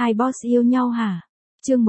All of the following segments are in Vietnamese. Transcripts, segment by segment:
Hai boss yêu nhau hả? Chương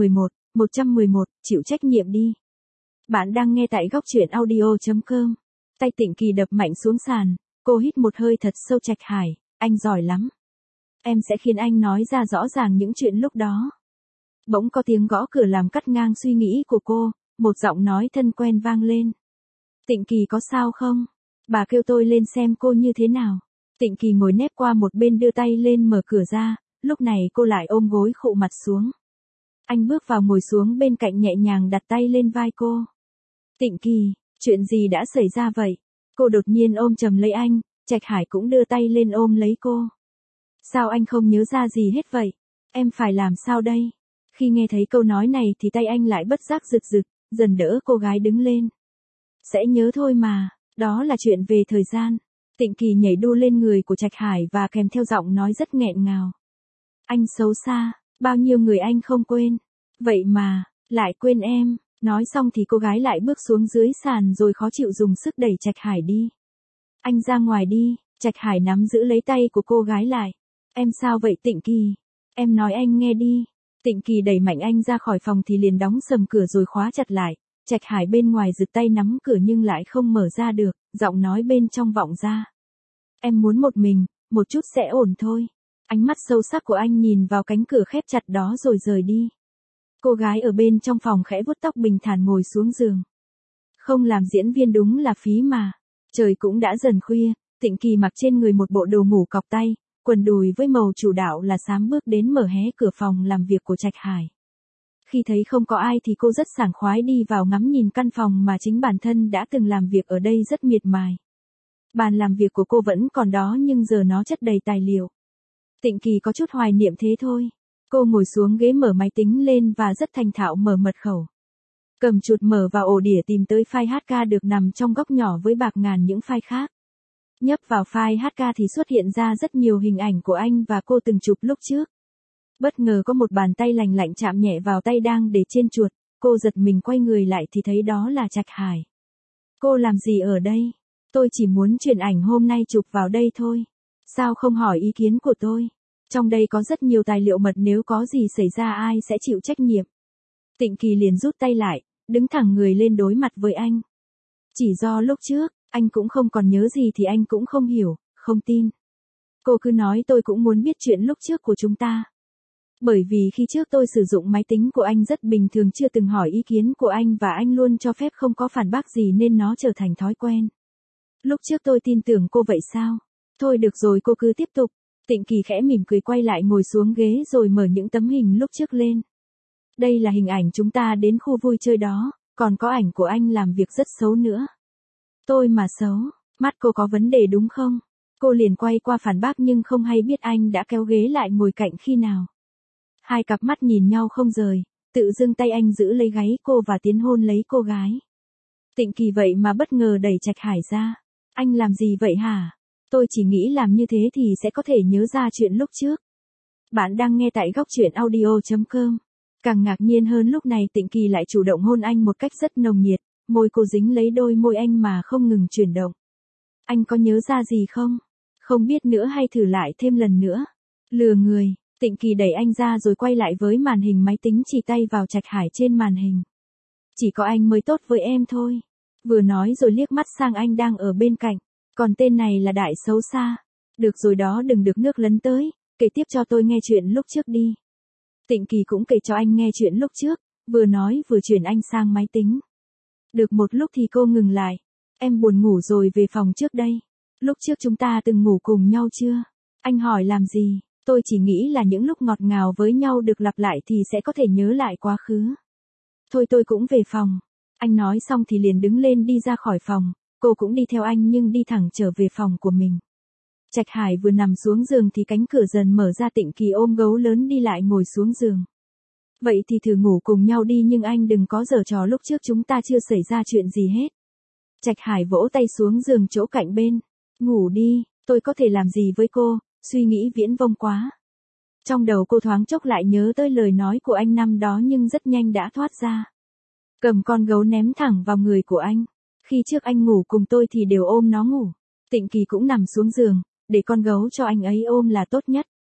111, chịu trách nhiệm đi. Bạn đang nghe tại góc truyện audio.com. Tay Tịnh Kỳ đập mạnh xuống sàn, cô hít một hơi thật sâu. Trạch Hải, anh giỏi lắm. Em sẽ khiến anh nói ra rõ ràng những chuyện lúc đó. Bỗng có tiếng gõ cửa làm cắt ngang suy nghĩ của cô, một giọng nói thân quen vang lên. Tịnh Kỳ có sao không? Bà kêu tôi lên xem cô như thế nào. Tịnh Kỳ ngồi nép qua một bên đưa tay lên mở cửa ra, lúc này cô lại ôm gối khụ mặt xuống. Anh bước vào ngồi xuống bên cạnh nhẹ nhàng đặt tay lên vai cô. Tịnh Kỳ, chuyện gì đã xảy ra vậy? Cô đột nhiên ôm chầm lấy anh, Trạch Hải cũng đưa tay lên ôm lấy cô. Sao anh không nhớ ra gì hết vậy? Em phải làm sao đây? Khi nghe thấy câu nói này thì tay anh lại bất giác rực rực, dần đỡ cô gái đứng lên. Sẽ nhớ thôi mà, đó là chuyện về thời gian. Tịnh Kỳ nhảy đu lên người của Trạch Hải và kèm theo giọng nói rất nghẹn ngào. Anh xấu xa, bao nhiêu người anh không quên. Vậy mà, lại quên em. Nói xong thì cô gái lại bước xuống dưới sàn rồi khó chịu dùng sức đẩy Trạch Hải đi. Anh ra ngoài đi. Trạch Hải nắm giữ lấy tay của cô gái lại. Em sao vậy Tịnh Kỳ? Em nói anh nghe đi. Tịnh Kỳ đẩy mạnh anh ra khỏi phòng thì liền đóng sầm cửa rồi khóa chặt lại. Trạch Hải bên ngoài giật tay nắm cửa nhưng lại không mở ra được, giọng nói bên trong vọng ra. Em muốn một mình, một chút sẽ ổn thôi. Ánh mắt sâu sắc của anh nhìn vào cánh cửa khép chặt đó rồi rời đi. Cô gái ở bên trong phòng khẽ vuốt tóc bình thản ngồi xuống giường. Không làm diễn viên đúng là phí mà. Trời cũng đã dần khuya, Tịnh Kỳ mặc trên người một bộ đồ ngủ cọc tay, quần đùi với màu chủ đạo là xám bước đến mở hé cửa phòng làm việc của Trạch Hải. Khi thấy không có ai thì cô rất sảng khoái đi vào ngắm nhìn căn phòng mà chính bản thân đã từng làm việc ở đây rất miệt mài. Bàn làm việc của cô vẫn còn đó nhưng giờ nó chất đầy tài liệu. Tịnh Kỳ có chút hoài niệm thế thôi. Cô ngồi xuống ghế mở máy tính lên và rất thành thạo mở mật khẩu. Cầm chuột mở vào ổ đĩa tìm tới file HK được nằm trong góc nhỏ với bạc ngàn những file khác. Nhấp vào file HK thì xuất hiện ra rất nhiều hình ảnh của anh và cô từng chụp lúc trước. Bất ngờ có một bàn tay lành lạnh chạm nhẹ vào tay đang để trên chuột, cô giật mình quay người lại thì thấy đó là Trạch Hải. Cô làm gì ở đây? Tôi chỉ muốn chuyển ảnh hôm nay chụp vào đây thôi. Sao không hỏi ý kiến của tôi? Trong đây có rất nhiều tài liệu mật, nếu có gì xảy ra ai sẽ chịu trách nhiệm? Tịnh Kỳ liền rút tay lại, đứng thẳng người lên đối mặt với anh. Chỉ do lúc trước, anh cũng không còn nhớ gì thì anh cũng không hiểu, không tin. Cô cứ nói tôi cũng muốn biết chuyện lúc trước của chúng ta. Bởi vì khi trước tôi sử dụng máy tính của anh rất bình thường, chưa từng hỏi ý kiến của anh và anh luôn cho phép không có phản bác gì nên nó trở thành thói quen. Lúc trước tôi tin tưởng cô vậy sao? Thôi được rồi, cô cứ tiếp tục. Tịnh Kỳ khẽ mỉm cười quay lại ngồi xuống ghế rồi mở những tấm hình lúc trước lên. Đây là hình ảnh chúng ta đến khu vui chơi đó, còn có ảnh của anh làm việc rất xấu nữa. Tôi mà xấu, mắt cô có vấn đề đúng không? Cô liền quay qua phản bác nhưng không hay biết anh đã kéo ghế lại ngồi cạnh khi nào. Hai cặp mắt nhìn nhau không rời, tự dưng tay anh giữ lấy gáy cô và tiến hôn lấy cô gái. Tịnh Kỳ vậy mà bất ngờ đẩy Trạch Hải ra. Anh làm gì vậy hả? Tôi chỉ nghĩ làm như thế thì sẽ có thể nhớ ra chuyện lúc trước. Bạn đang nghe tại góc truyện audio.com. Càng ngạc nhiên hơn lúc này Tịnh Kỳ lại chủ động hôn anh một cách rất nồng nhiệt, môi cô dính lấy đôi môi anh mà không ngừng chuyển động. Anh có nhớ ra gì không? Không biết nữa hay thử lại thêm lần nữa? Lừa người. Tịnh Kỳ đẩy anh ra rồi quay lại với màn hình máy tính, chỉ tay vào Trạch Hải trên màn hình. Chỉ có anh mới tốt với em thôi. Vừa nói rồi liếc mắt sang anh đang ở bên cạnh. Còn tên này là đại xấu xa. Được rồi đó, đừng được nước lấn tới. Kể tiếp cho tôi nghe chuyện lúc trước đi. Tịnh Kỳ cũng kể cho anh nghe chuyện lúc trước. Vừa nói vừa chuyển anh sang máy tính. Được một lúc thì cô ngừng lại. Em buồn ngủ rồi về phòng trước đây. Lúc trước chúng ta từng ngủ cùng nhau chưa? Anh hỏi làm gì? Tôi chỉ nghĩ là những lúc ngọt ngào với nhau được lặp lại thì sẽ có thể nhớ lại quá khứ. Thôi tôi cũng về phòng. Anh nói xong thì liền đứng lên đi ra khỏi phòng. Cô cũng đi theo anh nhưng đi thẳng trở về phòng của mình. Trạch Hải vừa nằm xuống giường thì cánh cửa dần mở ra, Tịnh Kỳ ôm gấu lớn đi lại ngồi xuống giường. Vậy thì thử ngủ cùng nhau đi, nhưng anh đừng có giở trò lúc trước chúng ta chưa xảy ra chuyện gì hết. Trạch Hải vỗ tay xuống giường chỗ cạnh bên. Ngủ đi, tôi có thể làm gì với cô, suy nghĩ viễn vông quá. Trong đầu cô thoáng chốc lại nhớ tới lời nói của anh năm đó nhưng rất nhanh đã thoát ra. Cầm con gấu ném thẳng vào người của anh. Khi trước anh ngủ cùng tôi thì đều ôm nó ngủ. Tịnh Kỳ cũng nằm xuống giường, để con gấu cho anh ấy ôm là tốt nhất.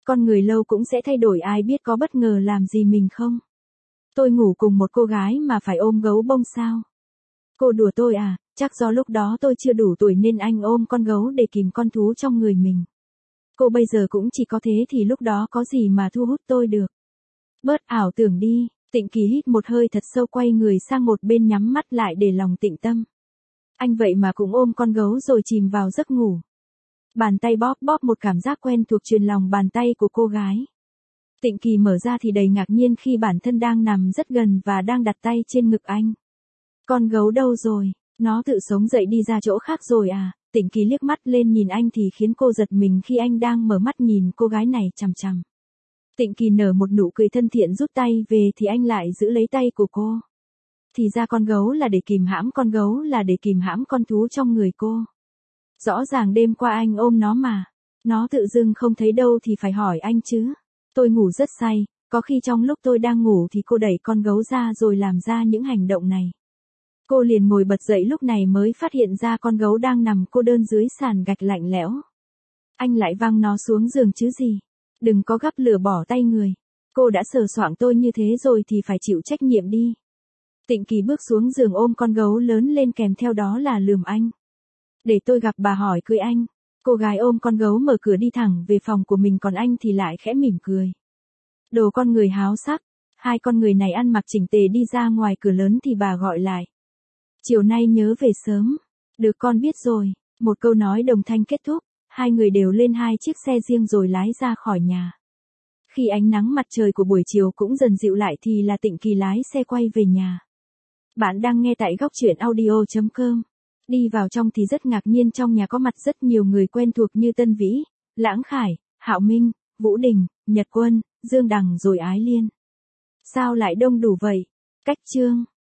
Con người lâu cũng sẽ thay đổi, ai biết có bất ngờ làm gì mình không? Tôi ngủ cùng một cô gái mà phải ôm gấu bông sao? Cô đùa tôi à, chắc do lúc đó tôi chưa đủ tuổi nên anh ôm con gấu để kìm con thú trong người mình. Cô bây giờ cũng chỉ có thế thì lúc đó có gì mà thu hút tôi được. Bớt ảo tưởng đi, Tịnh Kỳ hít một hơi thật sâu, quay người sang một bên nhắm mắt lại để lòng tịnh tâm. Anh vậy mà cũng ôm con gấu rồi chìm vào giấc ngủ. Bàn tay bóp bóp, một cảm giác quen thuộc truyền lòng bàn tay của cô gái. Tịnh Kỳ mở ra thì đầy ngạc nhiên khi bản thân đang nằm rất gần và đang đặt tay trên ngực anh. Con gấu đâu rồi? Nó tự sống dậy đi ra chỗ khác rồi à? Tịnh Kỳ liếc mắt lên nhìn anh thì khiến cô giật mình khi anh đang mở mắt nhìn cô gái này chằm chằm. Tịnh Kỳ nở một nụ cười thân thiện, rút tay về thì anh lại giữ lấy tay của cô. Thì ra con gấu là để kìm hãm, con gấu là để kìm hãm con thú trong người cô. Rõ ràng đêm qua anh ôm nó mà. Nó tự dưng không thấy đâu thì phải hỏi anh chứ. Tôi ngủ rất say, có khi trong lúc tôi đang ngủ thì cô đẩy con gấu ra rồi làm ra những hành động này. Cô liền ngồi bật dậy, lúc này mới phát hiện ra con gấu đang nằm cô đơn dưới sàn gạch lạnh lẽo. Anh lại văng nó xuống giường chứ gì. Đừng có gắp lửa bỏ tay người. Cô đã sờ soạng tôi như thế rồi thì phải chịu trách nhiệm đi. Tịnh Kỳ bước xuống giường ôm con gấu lớn lên, kèm theo đó là lườm anh. Để tôi gặp bà hỏi cưới anh. Cô gái ôm con gấu mở cửa đi thẳng về phòng của mình, còn anh thì lại khẽ mỉm cười. Đồ con người háo sắc. Hai con người này ăn mặc chỉnh tề đi ra ngoài cửa lớn thì bà gọi lại. Chiều nay nhớ về sớm. Được, con biết rồi. Một câu nói đồng thanh kết thúc. Hai người đều lên hai chiếc xe riêng rồi lái ra khỏi nhà. Khi ánh nắng mặt trời của buổi chiều cũng dần dịu lại thì là Tịnh Kỳ lái xe quay về nhà. Bạn đang nghe tại góc truyện audio.com. Đi vào trong thì rất ngạc nhiên, trong nhà có mặt rất nhiều người quen thuộc như Tân Vĩ, Lãng Khải, Hạo Minh, Vũ Đình, Nhật Quân, Dương Đằng rồi Ái Liên. Sao lại đông đủ vậy? Cách chương.